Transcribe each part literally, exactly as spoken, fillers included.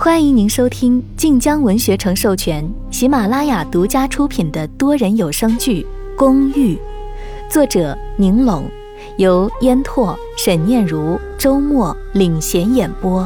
欢迎您收听晋江文学城授权、喜马拉雅独家出品的多人有声剧《公寓》，作者宁龙，由烟拓、沈念如、周末领衔演播。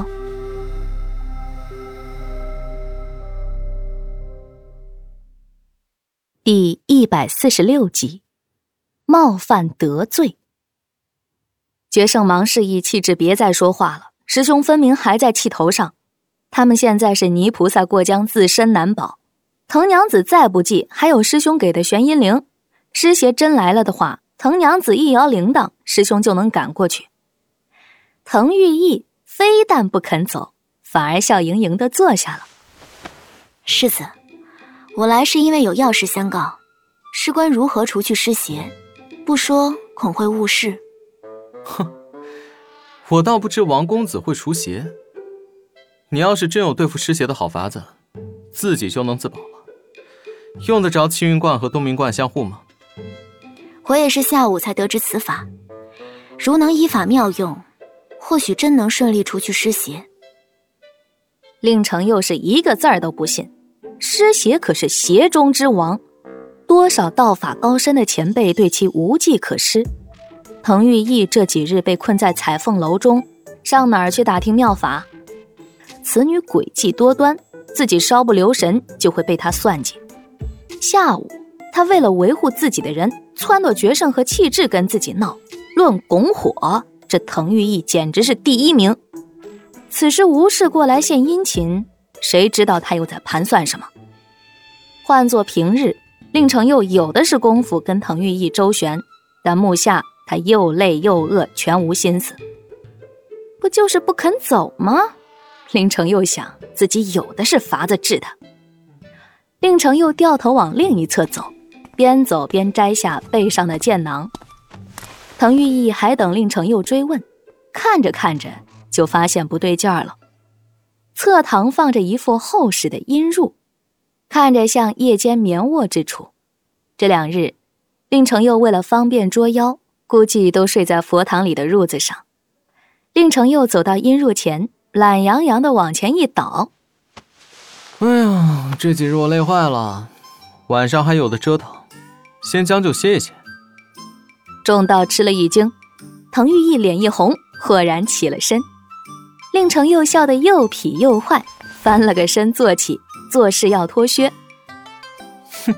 第一百四十六集，冒犯得罪。决胜忙示意气质别再说话了，师兄分明还在气头上。他们现在是泥菩萨过江，自身难保。藤娘子再不济，还有师兄给的玄阴铃。师邪真来了的话，藤娘子一摇铃铛，师兄就能赶过去。藤玉意非但不肯走，反而笑盈盈地坐下了。 世子，我来是因为有要事相告，事关如何除去师邪，不说恐会误事。 哼，我倒不知王公子会除邪。你要是真有对付师邪的好法子，自己就能自保了。用得着青云观和东明观相护吗？ 我也是下午才得知此法，如能依法妙用，或许真能顺利除去师邪。 令程又是一个字儿都不信，师邪可是邪中之王，多少道法高深的前辈对其无计可施。藤玉意这几日被困在彩凤楼中，上哪儿去打听妙法？此女诡计多端，自己稍不留神就会被她算计。下午她为了维护自己的人，撺掇决胜和气质跟自己闹，论拱火，这藤玉意简直是第一名。此时无事过来献殷勤，谁知道她又在盘算什么？换作平日，令程又有的是功夫跟藤玉意周旋，但目下他又累又饿，全无心思。不就是不肯走吗？令程又想，自己有的是法子治他。令程又掉头往另一侧走，边走边摘下背上的剑囊。藤玉意还等令程又追问，看着看着就发现不对劲儿了。侧堂放着一副厚实的阴褥，看着像夜间眠卧之处。这两日，令程又为了方便捉妖，估计都睡在佛堂里的褥子上。令程又走到阴褥前，懒洋洋地往前一倒。 哎呀，这几日我累坏了，晚上还有的折腾，先将就歇一歇。 众道吃了一惊，藤玉意脸一红，豁然起了身。令程又笑得又痞又坏，翻了个身坐起，做事要脱靴。 哼，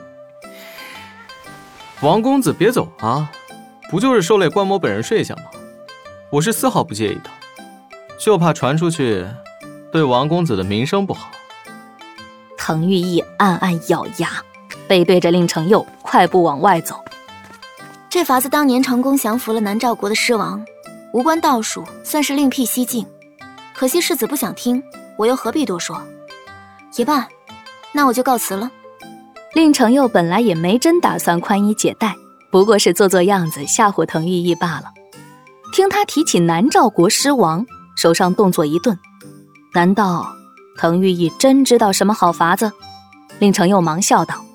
王公子别走啊，不就是受累关某本人睡一下吗？我是丝毫不介意的，就怕传出去对王公子的名声不好。 藤玉意暗暗咬牙，背对着令程又快步往外走。 这法子当年成功降服了南诏国的狮王，无关道术，算是另辟蹊径。可惜世子不想听，我又何必多说？也罢，那我就告辞了。 令程又本来也没真打算宽衣解带，不过是做做样子吓唬藤玉意罢了。听他提起南诏国狮王，手上动作一顿，难道藤玉意真知道什么好法子？令程又忙笑道：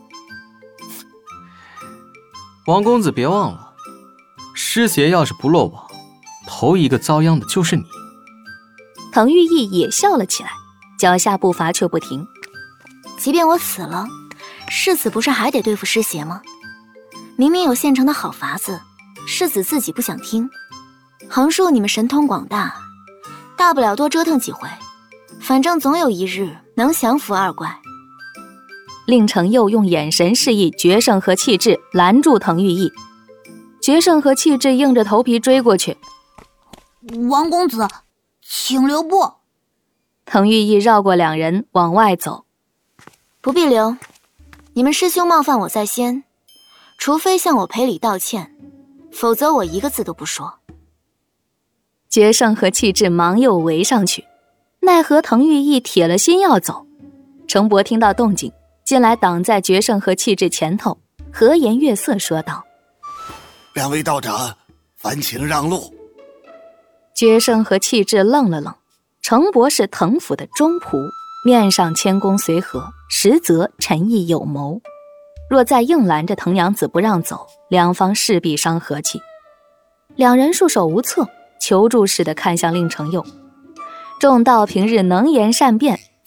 王公子别忘了，师邪要是不落网，头一个遭殃的就是你。 藤玉意也笑了起来，脚下步伐却不停。 即便我死了，世子不是还得对付师邪吗？明明有现成的好法子，世子自己不想听。横竖你们神通广大，大不了多折腾几回，反正总有一日能降服二怪。 令程又用眼神示意决胜和气质拦住藤玉意。决胜和气质硬着头皮追过去。 王公子，请留步。 藤玉意绕过两人往外走。 不必留，你们师兄冒犯我在先，除非向我赔礼道歉，否则我一个字都不说。 决胜和气质忙又围上去，奈何藤玉意铁了心要走。程伯听到动静，进来挡在决胜和气质前头，和颜悦色说道： 两位道长，烦请让路。 决胜和气质愣了愣，程伯是藤府的忠仆，面上谦恭随和，实则沉意有谋。若再硬拦着藤娘子不让走，两方势必伤和气。两人束手无策，求助似的看向令程佑。众道平日能言善辩，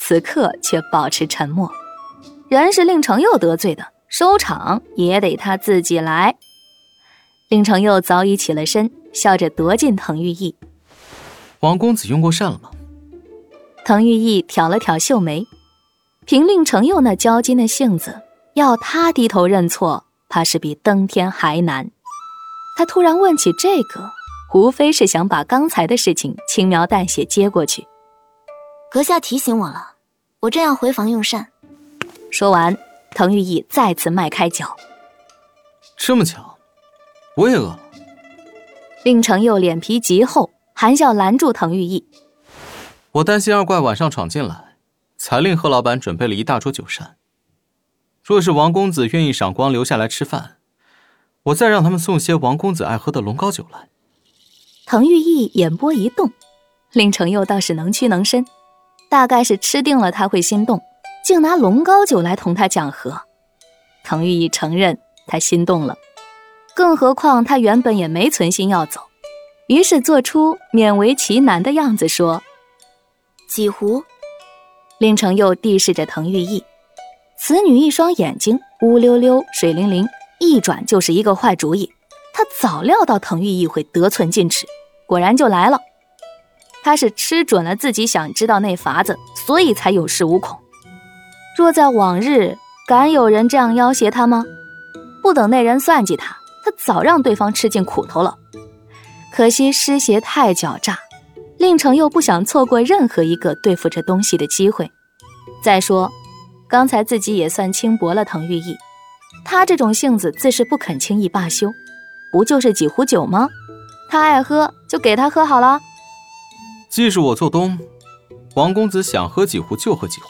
此刻却保持沉默。人是令程佑得罪的，收场也得他自己来。令程佑早已起了身，笑着夺进滕玉义。 王公子用过膳了吗？ 滕玉义挑了挑秀眉，凭令程佑那骄矜的性子，要他低头认错，怕是比登天还难。他突然问起这个，无非是想把刚才的事情轻描淡写接过去。 阁下提醒我了，我正要回房用膳。 说完，滕玉义再次迈开脚。 这么巧，我也饿了。 令程佑脸皮极厚，含笑拦住滕玉义。 我担心二怪晚上闯进来，才令贺老板准备了一大桌酒膳。若是王公子愿意赏光留下来吃饭，我再让他们送些王公子爱喝的龙膏酒来。 滕玉义眼波一动，令程佑倒是能屈能伸，大概是吃定了他会心动，竟拿龙膏酒来同他讲和。滕玉义承认他心动了，更何况他原本也没存心要走，于是做出勉为其难的样子说： 几壶。 令程佑递视着滕玉义，此女一双眼睛乌溜溜水灵灵，一转就是一个坏主意。他早料到滕玉义会得寸进尺，果然就来了。他是吃准了自己想知道那法子，所以才有恃无恐。若在往日，敢有人这样要挟他吗？不等那人算计他，他早让对方吃尽苦头了。可惜师爷太狡诈，令程又不想错过任何一个对付这东西的机会。再说，刚才自己也算轻薄了滕玉义，他这种性子自是不肯轻易罢休。不就是几壶酒吗？他爱喝就给他喝好了。 既是我做东，王公子想喝几壶就喝几壶。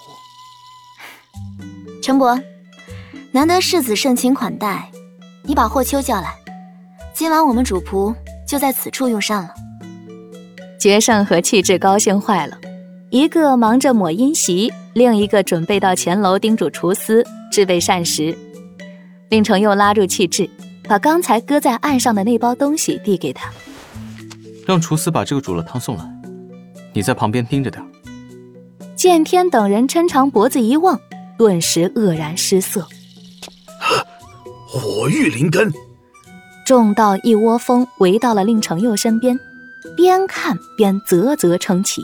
陈伯，难得世子盛情款待，你把霍秋叫来，今晚我们主仆就在此处用膳了。 决胜和气质高兴坏了，一个忙着抹阴席，另一个准备到前楼叮嘱厨司制备膳食。令程又拉住气质，把刚才搁在岸上的那包东西递给他， 让厨司把这个煮了汤送来，你在旁边盯着点。 见天等人抻长脖子一望，顿时愕然失色。 火玉灵根， 众道一窝蜂围到了令程佑身边，边看边啧啧称奇。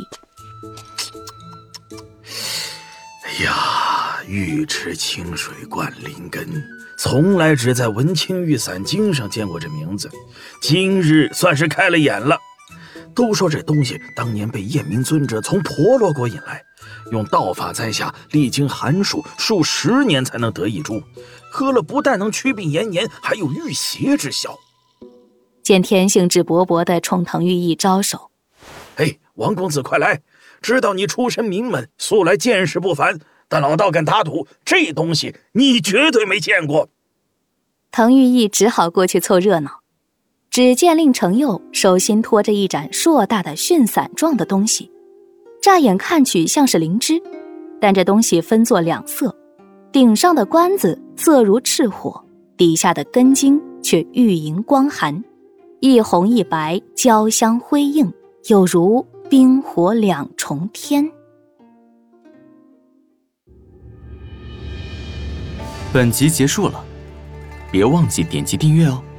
哎呀，尉迟清水灌灵根，从来只在《文清玉散经》上见过这名字，今日算是开了眼了。都说这东西当年被验明尊者从婆罗国引来，用道法栽下，历经寒暑数十年才能得一株，喝了不但能祛病延年，还有御邪之效。 见天兴致勃勃地冲滕玉义招手： 嘿，王公子快来，知道你出身名门，素来见识不凡，但老道敢打赌，这东西你绝对没见过。 滕玉义只好过去凑热闹。只见令程佑手心托着一盏硕大的迅伞状的东西，乍眼看去像是灵芝，但这东西分作两色，顶上的冠子色如赤火，底下的根茎却玉莹光寒，一红一白，交相辉映，有如冰火两重天。 本集结束了，别忘记点击订阅哦。